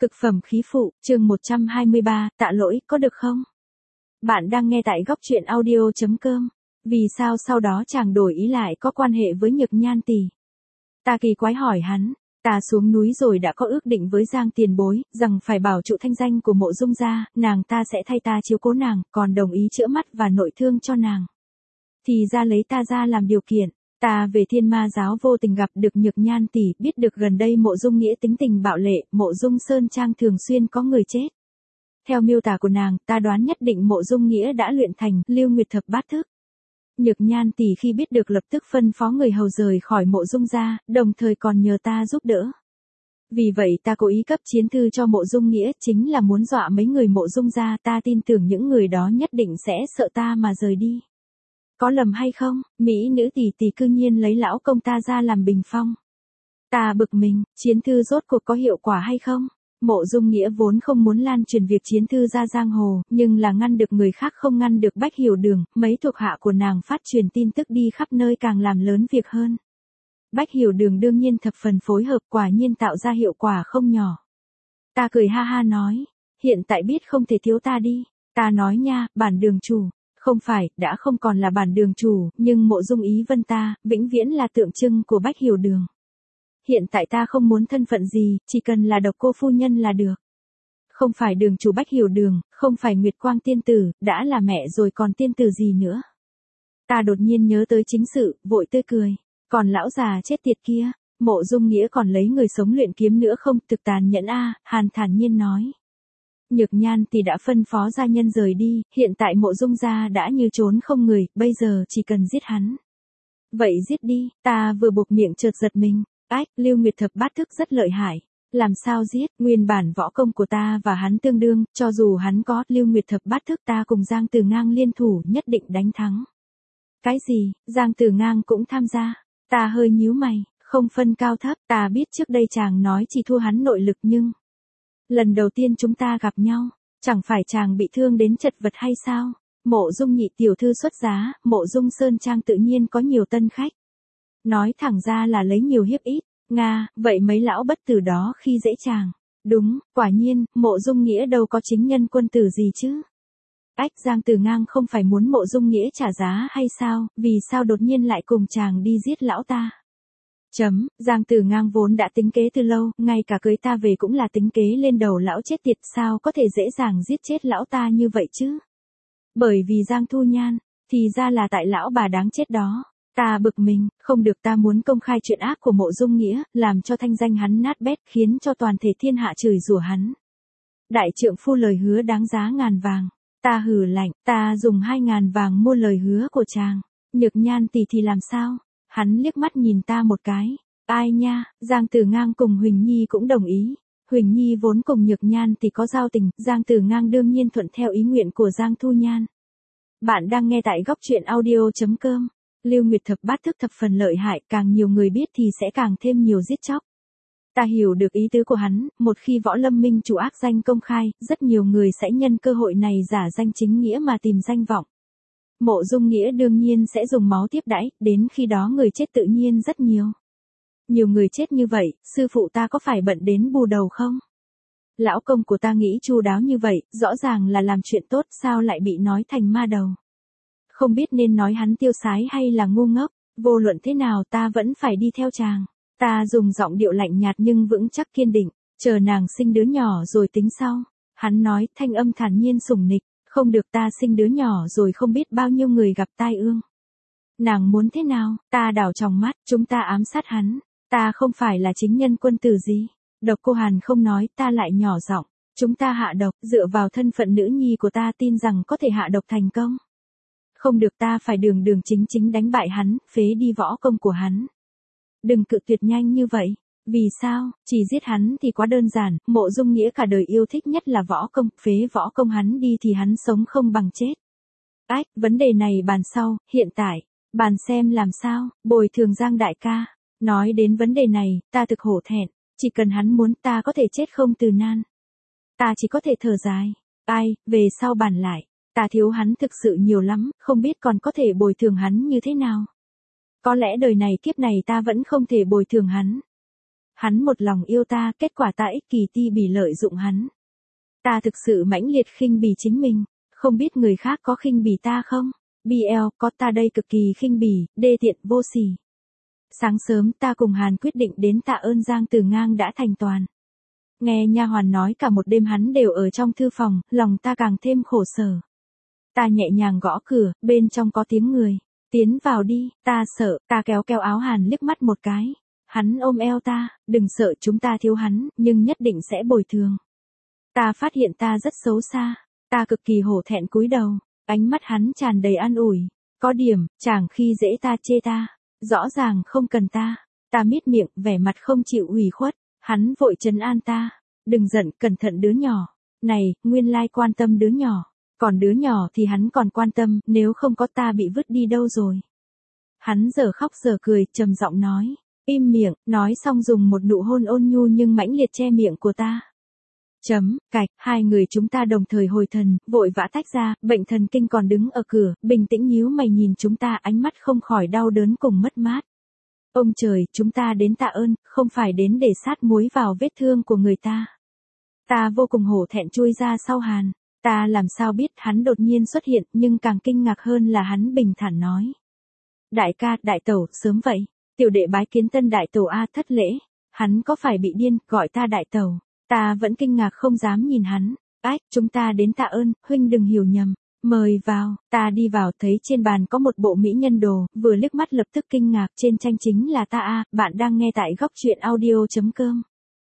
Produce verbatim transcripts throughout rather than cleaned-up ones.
Cực phẩm khí phụ, chương một trăm hai mươi ba, tạ lỗi, có được không? Bạn đang nghe tại góc truyện audio chấm com. Vì sao sau đó chàng đổi ý lại có quan hệ với Nhược Nhan tỷ? Ta kỳ quái hỏi hắn, ta xuống núi rồi đã có ước định với Giang tiền bối, rằng phải bảo trụ thanh danh của Mộ Dung gia, nàng ta sẽ thay ta chiếu cố nàng, còn đồng ý chữa mắt và nội thương cho nàng. Thì ra lấy ta ra làm điều kiện. Ta về Thiên Ma giáo vô tình gặp được Nhược Nhan tỷ, biết được gần đây Mộ Dung Nghĩa tính tình bạo lệ, Mộ Dung Sơn Trang thường xuyên có người chết. Theo miêu tả của nàng, ta đoán nhất định Mộ Dung Nghĩa đã luyện thành Lưu Nguyệt Thập Bát Thức. Nhược Nhan tỷ khi biết được lập tức phân phó người hầu rời khỏi Mộ Dung gia, đồng thời còn nhờ ta giúp đỡ. Vì vậy ta cố ý cấp chiến thư cho Mộ Dung Nghĩa, chính là muốn dọa mấy người Mộ Dung gia, ta tin tưởng những người đó nhất định sẽ sợ ta mà rời đi. Có lầm hay không, mỹ nữ tỷ tỷ cư nhiên lấy lão công ta ra làm bình phong. Ta bực mình, chiến thư rốt cuộc có hiệu quả hay không? Mộ Dung Nghĩa vốn không muốn lan truyền việc chiến thư ra giang hồ, nhưng là ngăn được người khác không ngăn được Bách Hiểu Đường, mấy thuộc hạ của nàng phát truyền tin tức đi khắp nơi càng làm lớn việc hơn. Bách Hiểu Đường đương nhiên thập phần phối hợp, quả nhiên tạo ra hiệu quả không nhỏ. Ta cười ha ha nói, hiện tại biết không thể thiếu ta đi. Ta nói nha, bản đường chủ. Không phải, đã không còn là bản đường chủ, nhưng Mộ Dung Ý Vân ta, vĩnh viễn là tượng trưng của Bách Hiểu Đường. Hiện tại ta không muốn thân phận gì, chỉ cần là độc cô phu nhân là được. Không phải đường chủ Bách Hiểu Đường, không phải Nguyệt Quang tiên tử, đã là mẹ rồi còn tiên tử gì nữa. Ta đột nhiên nhớ tới chính sự, vội tươi cười. Còn lão già chết tiệt kia, Mộ Dung Nghĩa còn lấy người sống luyện kiếm nữa không, thực tàn nhẫn a, Hàn thản nhiên nói. Nhược Nhan thì đã phân phó gia nhân rời đi, hiện tại Mộ Dung gia đã như trốn không người, bây giờ chỉ cần giết hắn. Vậy giết đi, ta vừa buộc miệng chợt giật mình, ách, Lưu Nguyệt Thập Bát Thức rất lợi hại. Làm sao giết, nguyên bản võ công của ta và hắn tương đương, cho dù hắn có Lưu Nguyệt Thập Bát Thức ta cùng Giang Tử Ngang liên thủ nhất định đánh thắng. Cái gì, Giang Tử Ngang cũng tham gia, ta hơi nhíu mày, không phân cao thấp, ta biết trước đây chàng nói chỉ thua hắn nội lực nhưng... Lần đầu tiên chúng ta gặp nhau, chẳng phải chàng bị thương đến chật vật hay sao? Mộ Dung nhị tiểu thư xuất giá, Mộ Dung Sơn Trang tự nhiên có nhiều tân khách. Nói thẳng ra là lấy nhiều hiếp ít, Nga, vậy mấy lão bất tử đó khi dễ chàng. Đúng, quả nhiên, Mộ Dung Nghĩa đâu có chính nhân quân tử gì chứ. Ách, Giang Tử Ngang không phải muốn Mộ Dung Nghĩa trả giá hay sao, vì sao đột nhiên lại cùng chàng đi giết lão ta? Chấm, Giang Tử Ngang vốn đã tính kế từ lâu, ngay cả cưới ta về cũng là tính kế lên đầu lão chết tiệt, sao có thể dễ dàng giết chết lão ta như vậy chứ? Bởi vì Giang Thu Nhan, thì ra là tại lão bà đáng chết đó. Ta bực mình, không được, ta muốn công khai chuyện ác của Mộ Dung Nghĩa, làm cho thanh danh hắn nát bét, khiến cho toàn thể thiên hạ chửi rủa hắn. Đại trượng phu lời hứa đáng giá ngàn vàng. Ta hừ lạnh, ta dùng hai ngàn vàng mua lời hứa của chàng. Nhược Nhan tỷ thì làm sao? Hắn liếc mắt nhìn ta một cái. Ai nha, Giang Tử Ngang cùng Huỳnh Nhi cũng đồng ý. Huỳnh Nhi vốn cùng Nhược Nhan thì có giao tình, Giang Tử Ngang đương nhiên thuận theo ý nguyện của Giang Thu Nhan. Bạn đang nghe tại góc truyện audio chấm com. Lưu Nguyệt Thập Bát Thức thập phần lợi hại, càng nhiều người biết thì sẽ càng thêm nhiều giết chóc. Ta hiểu được ý tứ của hắn, một khi võ lâm minh chủ ác danh công khai, rất nhiều người sẽ nhân cơ hội này giả danh chính nghĩa mà tìm danh vọng. Mộ Dung Nghĩa đương nhiên sẽ dùng máu tiếp đãi, đến khi đó người chết tự nhiên rất nhiều. Nhiều người chết như vậy, sư phụ ta có phải bận đến bù đầu không? Lão công của ta nghĩ chu đáo như vậy, rõ ràng là làm chuyện tốt, sao lại bị nói thành ma đầu? Không biết nên nói hắn tiêu sái hay là ngu ngốc, vô luận thế nào ta vẫn phải đi theo chàng. Ta dùng giọng điệu lạnh nhạt nhưng vững chắc kiên định, chờ nàng sinh đứa nhỏ rồi tính sau. Hắn nói, thanh âm thản nhiên sủng nịch, không được, ta sinh đứa nhỏ rồi không biết bao nhiêu người gặp tai ương. Nàng muốn thế nào? Ta đảo tròng mắt, chúng ta ám sát hắn, ta không phải là chính nhân quân tử gì. Độc Cô Hàn không nói, ta lại nhỏ giọng, chúng ta hạ độc, dựa vào thân phận nữ nhi của ta tin rằng có thể hạ độc thành công. Không được, ta phải đường đường chính chính đánh bại hắn, phế đi võ công của hắn. Đừng cự tuyệt nhanh như vậy. Vì sao? Chỉ giết hắn thì quá đơn giản, Mộ Dung Nghĩa cả đời yêu thích nhất là võ công, phế võ công hắn đi thì hắn sống không bằng chết. Ách, vấn đề này bàn sau, hiện tại, bàn xem làm sao, bồi thường Giang đại ca. Nói đến vấn đề này, ta thực hổ thẹn, chỉ cần hắn muốn ta có thể chết không từ nan. Ta chỉ có thể thở dài, ai, về sau bàn lại, ta thiếu hắn thực sự nhiều lắm, không biết còn có thể bồi thường hắn như thế nào. Có lẽ đời này kiếp này ta vẫn không thể bồi thường hắn. Hắn một lòng yêu ta, kết quả ta ích kỳ ti bỉ lợi dụng hắn. Ta thực sự mãnh liệt khinh bỉ chính mình, không biết người khác có khinh bỉ ta không? bê lờ, có, ta đây cực kỳ khinh bỉ, đê tiện, vô sỉ. Sáng sớm ta cùng Hàn quyết định đến tạ ơn Giang Tử Ngang đã thành toàn. Nghe nha hoàn nói cả một đêm hắn đều ở trong thư phòng, lòng ta càng thêm khổ sở. Ta nhẹ nhàng gõ cửa, bên trong có tiếng người. Tiến vào đi, ta sợ, ta kéo kéo áo Hàn liếc mắt một cái. Hắn ôm eo ta, đừng sợ, chúng ta thiếu hắn, nhưng nhất định sẽ bồi thường. Ta phát hiện ta rất xấu xa, ta cực kỳ hổ thẹn cúi đầu, ánh mắt hắn tràn đầy an ủi. Có điểm, chàng khi dễ ta chê ta, rõ ràng không cần ta. Ta mít miệng, vẻ mặt không chịu ủy khuất, hắn vội trấn an ta. Đừng giận, cẩn thận đứa nhỏ. Này, nguyên lai quan tâm đứa nhỏ. Còn đứa nhỏ thì hắn còn quan tâm, nếu không có ta bị vứt đi đâu rồi. Hắn giờ khóc giờ cười, trầm giọng nói. Im miệng, nói xong dùng một nụ hôn ôn nhu nhưng mãnh liệt che miệng của ta. Chấm, cạch, hai người chúng ta đồng thời hồi thần, vội vã tách ra, bệnh thần kinh còn đứng ở cửa, bình tĩnh nhíu mày nhìn chúng ta, ánh mắt không khỏi đau đớn cùng mất mát. Ông trời, chúng ta đến tạ ơn, không phải đến để sát muối vào vết thương của người ta. Ta vô cùng hổ thẹn chui ra sau Hàn. Ta làm sao biết hắn đột nhiên xuất hiện, nhưng càng kinh ngạc hơn là hắn bình thản nói. Đại ca, đại tẩu, sớm vậy. Tiểu đệ bái kiến tân đại tẩu A, thất lễ. Hắn có phải bị điên, gọi ta đại tẩu. Ta vẫn kinh ngạc không dám nhìn hắn. Ách, chúng ta đến tạ ơn, huynh đừng hiểu nhầm. Mời vào, ta đi vào thấy trên bàn có một bộ mỹ nhân đồ, vừa liếc mắt lập tức kinh ngạc, trên tranh chính là ta A, bạn đang nghe tại góc truyện audio chấm com.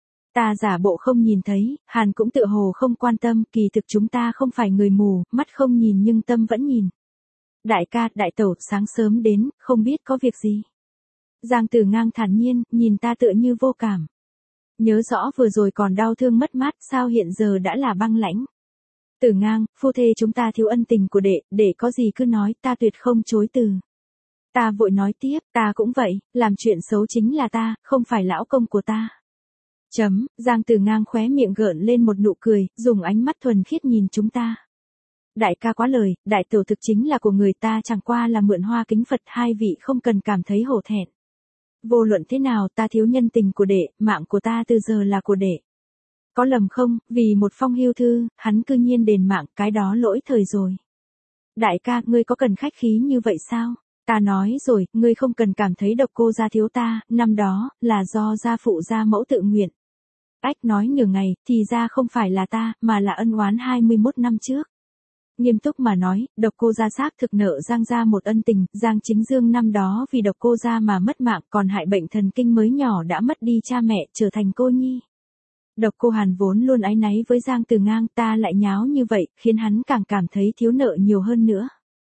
Ta giả bộ không nhìn thấy, Hàn cũng tựa hồ không quan tâm, kỳ thực chúng ta không phải người mù, mắt không nhìn nhưng tâm vẫn nhìn. Đại ca, đại tẩu, sáng sớm đến, không biết có việc gì. Giang Tử Ngang thản nhiên, nhìn ta tựa như vô cảm. Nhớ rõ vừa rồi còn đau thương mất mát, sao hiện giờ đã là băng lãnh. Tử Ngang, phu thê chúng ta thiếu ân tình của đệ, đệ có gì cứ nói, ta tuyệt không chối từ. Ta vội nói tiếp, ta cũng vậy, làm chuyện xấu chính là ta, không phải lão công của ta. Chấm, Giang Tử Ngang khóe miệng gợn lên một nụ cười, dùng ánh mắt thuần khiết nhìn chúng ta. Đại ca quá lời, đại tẩu thực chính là của người ta, chẳng qua là mượn hoa kính Phật, hai vị không cần cảm thấy hổ thẹn. Vô luận thế nào ta thiếu nhân tình của đệ, mạng của ta từ giờ là của đệ. Có lầm không, vì một phong hưu thư, hắn cư nhiên đền mạng, cái đó lỗi thời rồi. Đại ca, ngươi có cần khách khí như vậy sao? Ta nói rồi, ngươi không cần cảm thấy độc cô gia thiếu ta, năm đó, là do gia phụ gia mẫu tự nguyện. Ách nói nửa ngày, thì ra không phải là ta, mà là ân oán hai mươi mốt năm trước. Nghiêm túc mà nói, độc cô gia xác thực nợ Giang gia một ân tình, Giang Chính Dương năm đó vì độc cô gia mà mất mạng, còn hại bệnh thần kinh mới nhỏ đã mất đi cha mẹ, trở thành cô nhi. Độc cô Hàn vốn luôn áy náy với Giang Tử Ngang, ta lại nháo như vậy, khiến hắn càng cảm thấy thiếu nợ nhiều hơn nữa.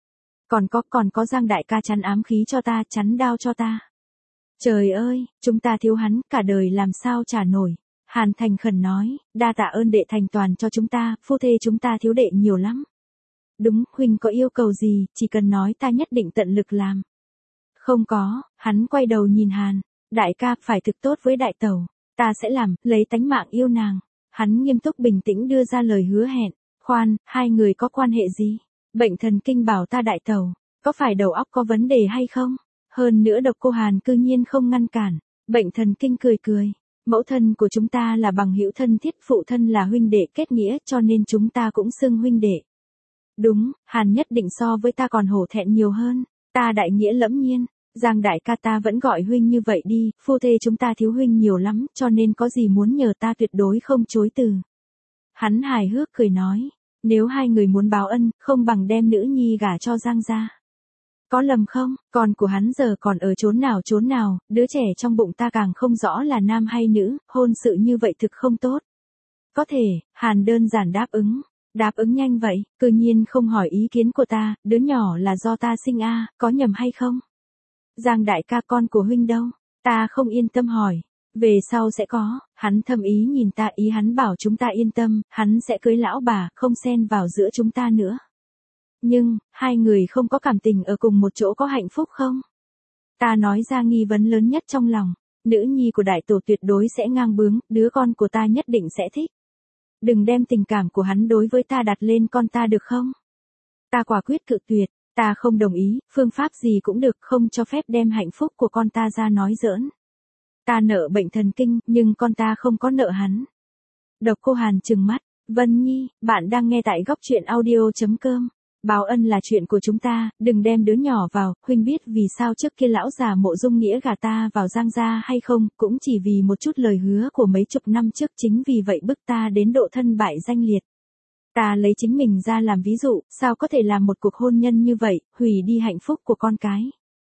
Còn có, còn có Giang đại ca chắn ám khí cho ta, chắn đao cho ta. Trời ơi, chúng ta thiếu hắn, cả đời làm sao trả nổi. Hàn thành khẩn nói, đa tạ ơn đệ thành toàn cho chúng ta, phu thê chúng ta thiếu đệ nhiều lắm. Đúng, huynh có yêu cầu gì, chỉ cần nói ta nhất định tận lực làm. Không có, hắn quay đầu nhìn Hàn, đại ca phải thực tốt với đại tẩu, ta sẽ làm, lấy tánh mạng yêu nàng. Hắn nghiêm túc bình tĩnh đưa ra lời hứa hẹn, khoan, hai người có quan hệ gì? Bệnh thần kinh bảo ta đại tẩu, có phải đầu óc có vấn đề hay không? Hơn nữa độc cô Hàn cư nhiên không ngăn cản, bệnh thần kinh cười cười. Mẫu thân của chúng ta là bằng hữu thân thiết, phụ thân là huynh đệ kết nghĩa, cho nên chúng ta cũng xưng huynh đệ. Đúng, Hàn nhất định so với ta còn hổ thẹn nhiều hơn, ta đại nghĩa lẫm nhiên, Giang đại ca ta vẫn gọi huynh như vậy đi, phu thê chúng ta thiếu huynh nhiều lắm, cho nên có gì muốn nhờ ta tuyệt đối không chối từ. Hắn hài hước cười nói, nếu hai người muốn báo ân, không bằng đem nữ nhi gả cho Giang gia. Có lầm không, con của hắn giờ còn ở chốn nào chốn nào, đứa trẻ trong bụng ta càng không rõ là nam hay nữ, hôn sự như vậy thực không tốt. Có thể, Hàn đơn giản đáp ứng. Đáp ứng nhanh vậy, cư nhiên không hỏi ý kiến của ta, đứa nhỏ là do ta sinh a, à, có nhầm hay không? Giang đại ca, con của huynh đâu? Ta không yên tâm hỏi. Về sau sẽ có, hắn thầm ý nhìn ta, ý hắn bảo chúng ta yên tâm, hắn sẽ cưới lão bà, không xen vào giữa chúng ta nữa. Nhưng, hai người không có cảm tình ở cùng một chỗ có hạnh phúc không? Ta nói ra nghi vấn lớn nhất trong lòng, nữ nhi của đại tổ tuyệt đối sẽ ngang bướng, đứa con của ta nhất định sẽ thích. Đừng đem tình cảm của hắn đối với ta đặt lên con ta được không? Ta quả quyết cự tuyệt, ta không đồng ý, phương pháp gì cũng được, không cho phép đem hạnh phúc của con ta ra nói giỡn. Ta nợ bệnh thần kinh, nhưng con ta không có nợ hắn. Độc Cô Hàn trừng mắt, Vân Nhi, bạn đang nghe tại góc truyện audio.com. Báo ân là chuyện của chúng ta, đừng đem đứa nhỏ vào, huynh biết vì sao trước kia lão già Mộ Dung Nghĩa gả ta vào Giang gia hay không, cũng chỉ vì một chút lời hứa của mấy chục năm trước, chính vì vậy bức ta đến độ thân bại danh liệt. Ta lấy chính mình ra làm ví dụ, sao có thể làm một cuộc hôn nhân như vậy, hủy đi hạnh phúc của con cái.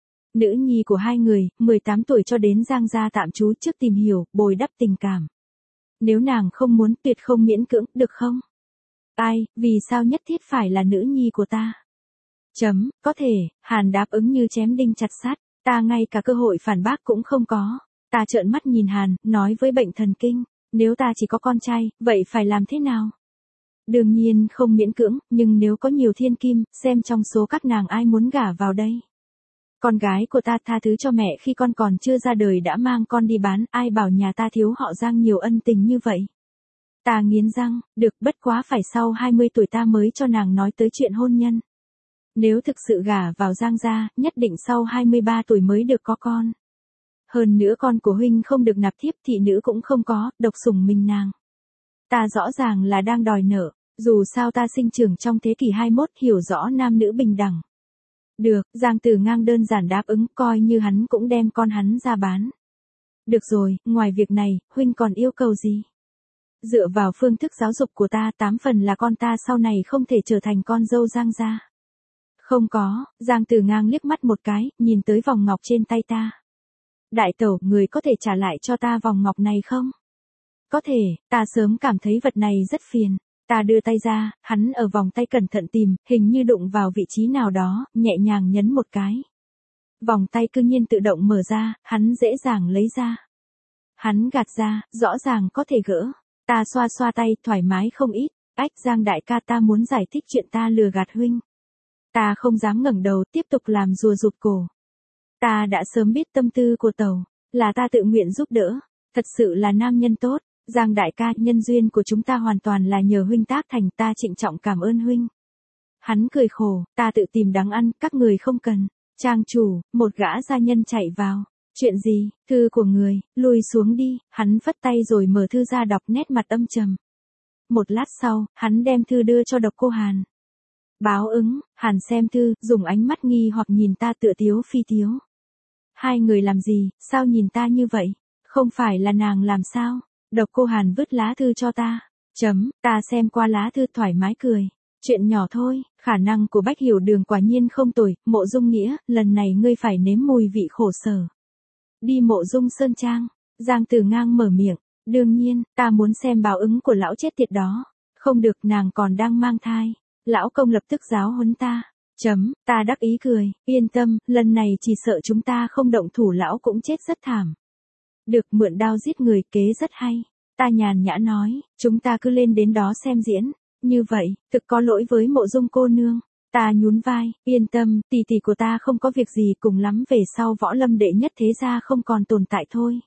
Nữ nhi của hai người, mười tám tuổi cho đến Giang gia tạm trú trước tìm hiểu, bồi đắp tình cảm. Nếu nàng không muốn, tuyệt không miễn cưỡng, được không? Ai, vì sao nhất thiết phải là nữ nhi của ta? Chấm, có thể, Hàn đáp ứng như chém đinh chặt sắt, ta ngay cả cơ hội phản bác cũng không có. Ta trợn mắt nhìn Hàn, nói với bệnh thần kinh, nếu ta chỉ có con trai, vậy phải làm thế nào? Đương nhiên không miễn cưỡng, nhưng nếu có nhiều thiên kim, xem trong số các nàng ai muốn gả vào đây. Con gái của ta tha thứ cho mẹ khi con còn chưa ra đời đã mang con đi bán, ai bảo nhà ta thiếu họ Giang nhiều ân tình như vậy. Ta nghiến răng, được, bất quá phải sau hai mươi tuổi ta mới cho nàng nói tới chuyện hôn nhân. Nếu thực sự gả vào Giang gia, nhất định sau hai mươi ba tuổi mới được có con. Hơn nữa con của huynh không được nạp thiếp, thị nữ cũng không có, độc sủng mình nàng. Ta rõ ràng là đang đòi nợ, dù sao ta sinh trưởng trong thế kỷ hai mươi mốt, hiểu rõ nam nữ bình đẳng. Được, Giang Tử Ngang đơn giản đáp ứng, coi như hắn cũng đem con hắn ra bán. Được rồi, ngoài việc này, huynh còn yêu cầu gì? Dựa vào phương thức giáo dục của ta, tám phần là con ta sau này không thể trở thành con dâu Giang gia. Không có, Giang Tử Ngang liếc mắt một cái, nhìn tới vòng ngọc trên tay ta. Đại tẩu, người có thể trả lại cho ta vòng ngọc này không? Có thể, ta sớm cảm thấy vật này rất phiền. Ta đưa tay ra, hắn ở vòng tay cẩn thận tìm, hình như đụng vào vị trí nào đó, nhẹ nhàng nhấn một cái. Vòng tay cư nhiên tự động mở ra, hắn dễ dàng lấy ra. Hắn gạt ra, rõ ràng có thể gỡ. Ta xoa xoa tay, thoải mái không ít. Ách, Giang đại ca, ta muốn giải thích chuyện ta lừa gạt huynh. Ta không dám ngẩng đầu, tiếp tục làm rùa rụt cổ. Ta đã sớm biết tâm tư của tẩu, là ta tự nguyện giúp đỡ. Thật sự là nam nhân tốt. Giang đại ca, nhân duyên của chúng ta hoàn toàn là nhờ huynh tác thành, ta trịnh trọng cảm ơn huynh. Hắn cười khổ, ta tự tìm đắng ăn, các người không cần. Trang chủ, một gã gia nhân chạy vào. Chuyện gì, thư của người, lùi xuống đi, hắn phất tay rồi mở thư ra đọc, nét mặt âm trầm. Một lát sau, hắn đem thư đưa cho Độc Cô Hàn. Báo ứng, Hàn xem thư, dùng ánh mắt nghi hoặc nhìn ta tựa tiếu phi tiếu. Hai người làm gì, sao nhìn ta như vậy? Không phải là nàng làm sao? Độc Cô Hàn vứt lá thư cho ta. Chấm, ta xem qua lá thư thoải mái cười. Chuyện nhỏ thôi, khả năng của Bách Hiểu Đường quả nhiên không tồi, Mộ Dung Nghĩa, lần này ngươi phải nếm mùi vị khổ sở. Đi Mộ Dung Sơn Trang, Giang Tử Ngang mở miệng, đương nhiên, ta muốn xem báo ứng của lão chết tiệt đó. Không được, nàng còn đang mang thai. Lão công lập tức giáo huấn ta. Chấm, ta đắc ý cười, yên tâm, lần này chỉ sợ chúng ta không động thủ lão cũng chết rất thảm. Được, mượn đao giết người, kế rất hay. Ta nhàn nhã nói, chúng ta cứ lên đến đó xem diễn. Như vậy, thực có lỗi với Mộ Dung cô nương. Ta nhún vai, yên tâm, tỷ tỷ của ta không có việc gì, cùng lắm về sau võ lâm đệ nhất thế gia không còn tồn tại thôi.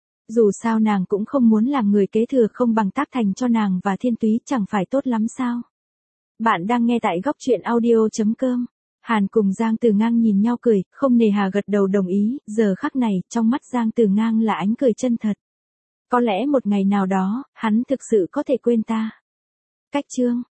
Dù sao nàng cũng không muốn làm người kế thừa, không bằng tác thành cho nàng và Thiên Túy, chẳng phải tốt lắm sao? Bạn đang nghe tại góc truyện audio.com. Hàn cùng Giang Tử Ngang nhìn nhau cười, không nề hà gật đầu đồng ý, giờ khắc này, trong mắt Giang Tử Ngang là ánh cười chân thật. Có lẽ một ngày nào đó, hắn thực sự có thể quên ta. Cách chương